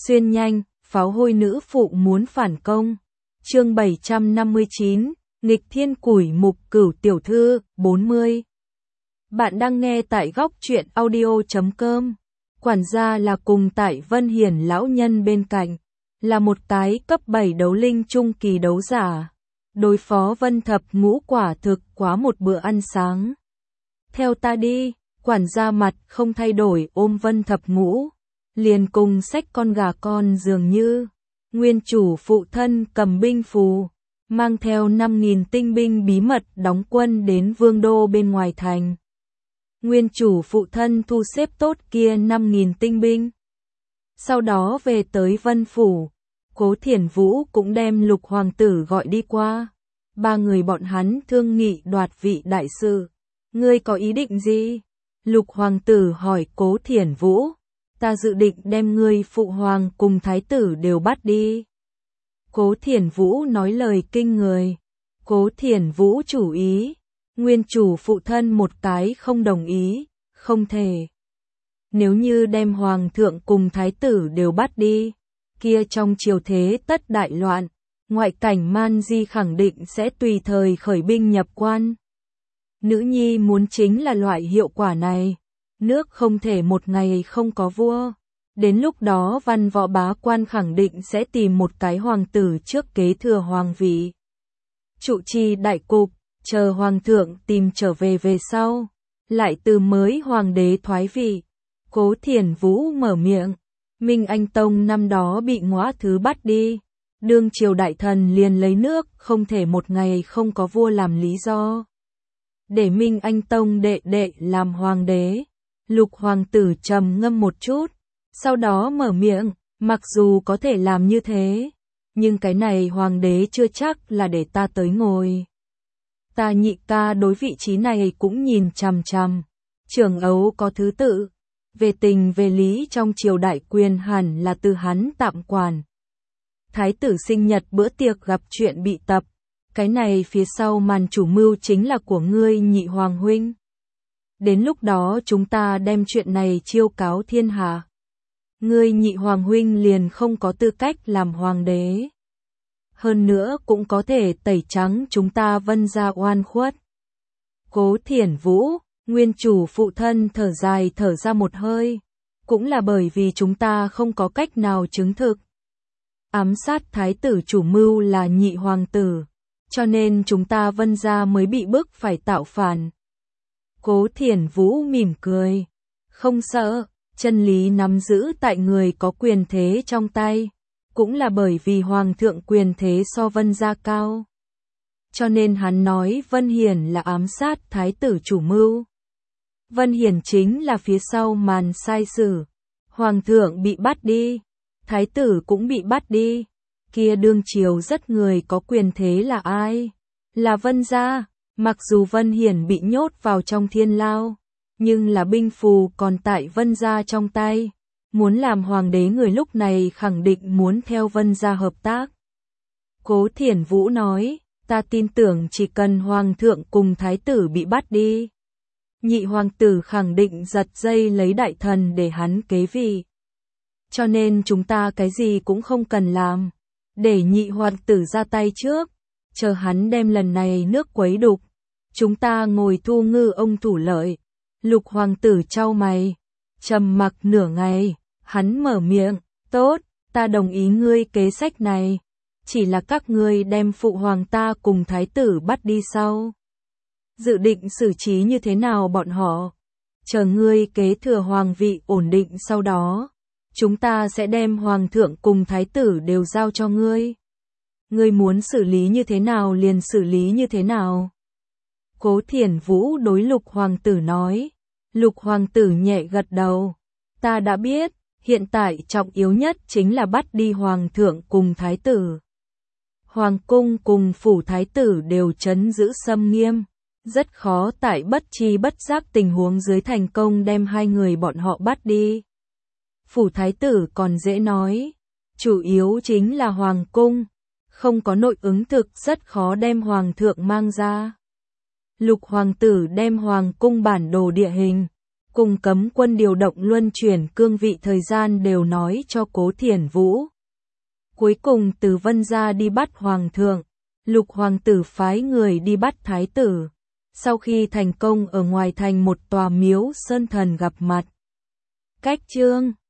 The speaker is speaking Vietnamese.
Xuyên nhanh, pháo hôi nữ phụ muốn phản công. Chương 759, nghịch thiên củi mục cửu tiểu thư, 40. Bạn đang nghe tại góc truyện audio.com. Quản gia là cùng tại Vân Hiển lão nhân bên cạnh, là một tái cấp 7 đấu linh trung kỳ đấu giả. Đối phó Vân Thập Ngũ quả thực quá một bữa ăn sáng. Theo ta đi, quản gia mặt không thay đổi ôm Vân Thập Ngũ, liền cùng xách con gà con dường như. Nguyên chủ phụ thân cầm binh phù, mang theo 5.000 tinh binh bí mật đóng quân đến vương đô bên ngoài thành. Nguyên chủ phụ thân thu xếp tốt kia 5.000 tinh binh. Sau đó về tới Vân Phủ, Cố Thiển Vũ cũng đem Lục Hoàng tử gọi đi qua. Ba người bọn hắn thương nghị đoạt vị đại sự. Ngươi có ý định gì? Lục Hoàng tử hỏi Cố Thiển Vũ. Ta dự định đem ngươi phụ hoàng cùng thái tử đều bắt đi. Cố Thiển Vũ nói lời kinh người. Cố Thiển Vũ chủ ý. Nguyên chủ phụ thân một cái không đồng ý, không thể. Nếu như đem hoàng thượng cùng thái tử đều bắt đi, kia trong triều thế tất đại loạn, ngoại cảnh Man Di khẳng định sẽ tùy thời khởi binh nhập quan. Nữ nhi muốn chính là loại hiệu quả này. Nước không thể một ngày không có vua. Đến lúc đó văn võ bá quan khẳng định sẽ tìm một cái hoàng tử trước kế thừa hoàng vị. Trụ trì đại cục, chờ hoàng thượng tìm trở về sau, lại từ mới hoàng đế thoái vị. Cố Thiển Vũ mở miệng, Minh Anh Tông năm đó bị Ngõa Thứ bắt đi. Đương triều đại thần liền lấy nước không thể một ngày không có vua làm lý do. Để Minh Anh Tông đệ đệ làm hoàng đế. Lục Hoàng tử trầm ngâm một chút, sau đó mở miệng, mặc dù có thể làm như thế, nhưng cái này hoàng đế chưa chắc là để ta tới ngồi. Ta nhị ca đối vị trí này cũng nhìn chằm chằm, trưởng ấu có thứ tự, về tình về lý trong triều đại quyền hẳn là từ hắn tạm quản. Thái tử sinh nhật bữa tiệc gặp chuyện bị tập, cái này phía sau màn chủ mưu chính là của ngươi nhị hoàng huynh. Đến lúc đó chúng ta đem chuyện này chiêu cáo thiên hạ. Ngươi nhị hoàng huynh liền không có tư cách làm hoàng đế. Hơn nữa cũng có thể tẩy trắng chúng ta Vân gia oan khuất. Cố Thiển Vũ, nguyên chủ phụ thân thở dài thở ra một hơi. Cũng là bởi vì chúng ta không có cách nào chứng thực. Ám sát thái tử chủ mưu là nhị hoàng tử. Cho nên chúng ta Vân gia mới bị bức phải tạo phản. Cố Thiển Vũ mỉm cười. Không sợ, chân lý nắm giữ tại người có quyền thế trong tay. Cũng là bởi vì hoàng thượng quyền thế so Vân gia cao. Cho nên hắn nói Vân Hiển là ám sát thái tử chủ mưu. Vân Hiển chính là phía sau màn sai sử. Hoàng thượng bị bắt đi. Thái tử cũng bị bắt đi. Kia đương triều rất người có quyền thế là ai? Là Vân gia. Mặc dù Vân Hiển bị nhốt vào trong thiên lao, nhưng là binh phù còn tại Vân gia trong tay. Muốn làm hoàng đế người lúc này khẳng định muốn theo Vân gia hợp tác. Cố Thiển Vũ nói, ta tin tưởng chỉ cần hoàng thượng cùng thái tử bị bắt đi, nhị hoàng tử khẳng định giật dây lấy đại thần để hắn kế vị. Cho nên chúng ta cái gì cũng không cần làm, để nhị hoàng tử ra tay trước. Chờ hắn đem lần này nước quấy đục, chúng ta ngồi thu ngư ông thủ lợi. Lục Hoàng tử chau mày, trầm mặc nửa ngày, hắn mở miệng, tốt, ta đồng ý ngươi kế sách này. Chỉ là các ngươi đem phụ hoàng ta cùng thái tử bắt đi sau. Dự định xử trí như thế nào bọn họ? Chờ ngươi kế thừa hoàng vị ổn định sau đó, chúng ta sẽ đem hoàng thượng cùng thái tử đều giao cho ngươi. Ngươi muốn xử lý như thế nào liền xử lý như thế nào. Cố Thiển Vũ đối Lục Hoàng tử nói. Lục Hoàng tử nhẹ gật đầu. Ta đã biết, hiện tại trọng yếu nhất chính là bắt đi hoàng thượng cùng thái tử. Hoàng cung cùng phủ thái tử đều trấn giữ xâm nghiêm. Rất khó tại bất tri bất giác tình huống dưới thành công đem hai người bọn họ bắt đi. Phủ thái tử còn dễ nói. Chủ yếu chính là hoàng cung. Không có nội ứng thực rất khó đem hoàng thượng mang ra. Lục Hoàng tử đem hoàng cung bản đồ địa hình, cùng cấm quân điều động luân chuyển cương vị thời gian đều nói cho Cố Thiển Vũ. Cuối cùng từ Vân gia đi bắt hoàng thượng, Lục hoàng tử phái người đi bắt thái tử. Sau khi thành công ở ngoài thành một tòa miếu sơn thần gặp mặt. Cách chương